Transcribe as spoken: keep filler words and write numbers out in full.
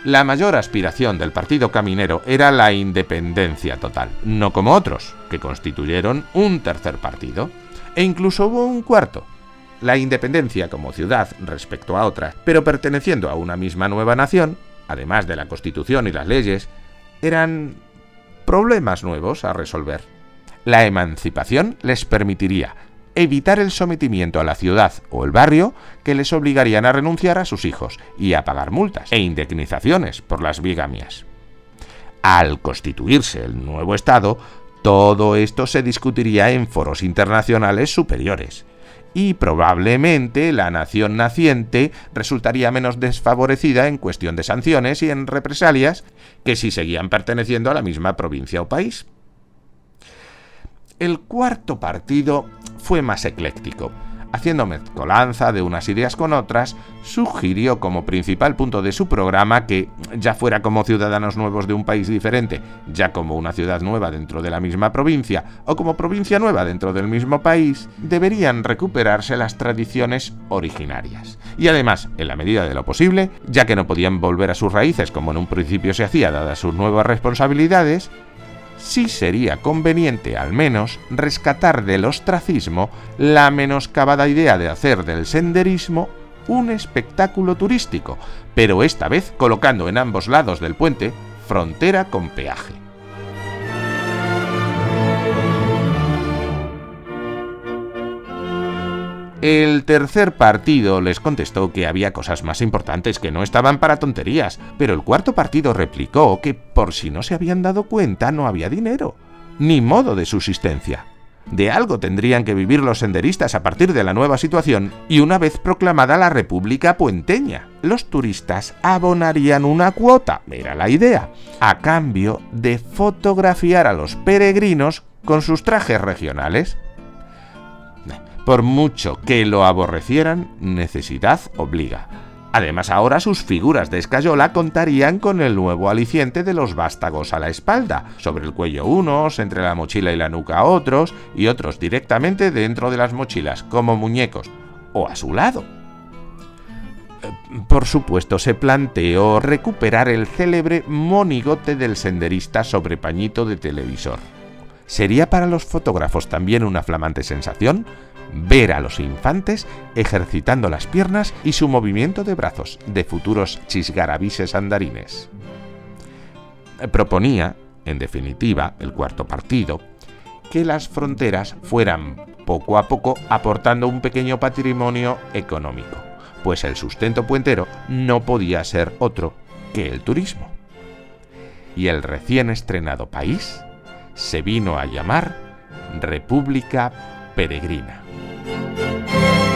La mayor aspiración del partido caminero era la independencia total, no como otros, que constituyeron un tercer partido. E incluso hubo un cuarto, la independencia como ciudad respecto a otras, pero perteneciendo a una misma nueva nación, además de la Constitución y las leyes, eran problemas nuevos a resolver. La emancipación les permitiría evitar el sometimiento a la ciudad o el barrio que les obligarían a renunciar a sus hijos y a pagar multas e indemnizaciones por las bigamias. Al constituirse el nuevo Estado, todo esto se discutiría en foros internacionales superiores, y probablemente la nación naciente resultaría menos desfavorecida en cuestión de sanciones y en represalias que si seguían perteneciendo a la misma provincia o país. El cuarto partido fue más ecléctico. Haciendo mezcolanza de unas ideas con otras, sugirió como principal punto de su programa que, ya fuera como ciudadanos nuevos de un país diferente, ya como una ciudad nueva dentro de la misma provincia, o como provincia nueva dentro del mismo país, deberían recuperarse las tradiciones originarias. Y además, en la medida de lo posible, ya que no podían volver a sus raíces como en un principio se hacía dadas sus nuevas responsabilidades, sí sería conveniente, al menos, rescatar del ostracismo la menoscabada idea de hacer del senderismo un espectáculo turístico, pero esta vez colocando en ambos lados del puente frontera con peaje. El tercer partido les contestó que había cosas más importantes que no estaban para tonterías, pero el cuarto partido replicó que por si no se habían dado cuenta no había dinero, ni modo de subsistencia. De algo tendrían que vivir los senderistas a partir de la nueva situación, y una vez proclamada la República Puenteña, los turistas abonarían una cuota, era la idea, a cambio de fotografiar a los peregrinos con sus trajes regionales. Por mucho que lo aborrecieran, necesidad obliga. Además, ahora sus figuras de escayola contarían con el nuevo aliciente de los vástagos a la espalda, sobre el cuello unos, entre la mochila y la nuca otros, y otros directamente dentro de las mochilas, como muñecos, o a su lado. Por supuesto, se planteó recuperar el célebre monigote del senderista sobre pañito de televisor. ¿Sería para los fotógrafos también una flamante sensación ver a los infantes ejercitando las piernas y su movimiento de brazos de futuros chisgarabises andarines? Proponía, en definitiva, el cuarto partido, que las fronteras fueran poco a poco aportando un pequeño patrimonio económico, pues el sustento puentero no podía ser otro que el turismo. Y el recién estrenado país se vino a llamar República Peregrina.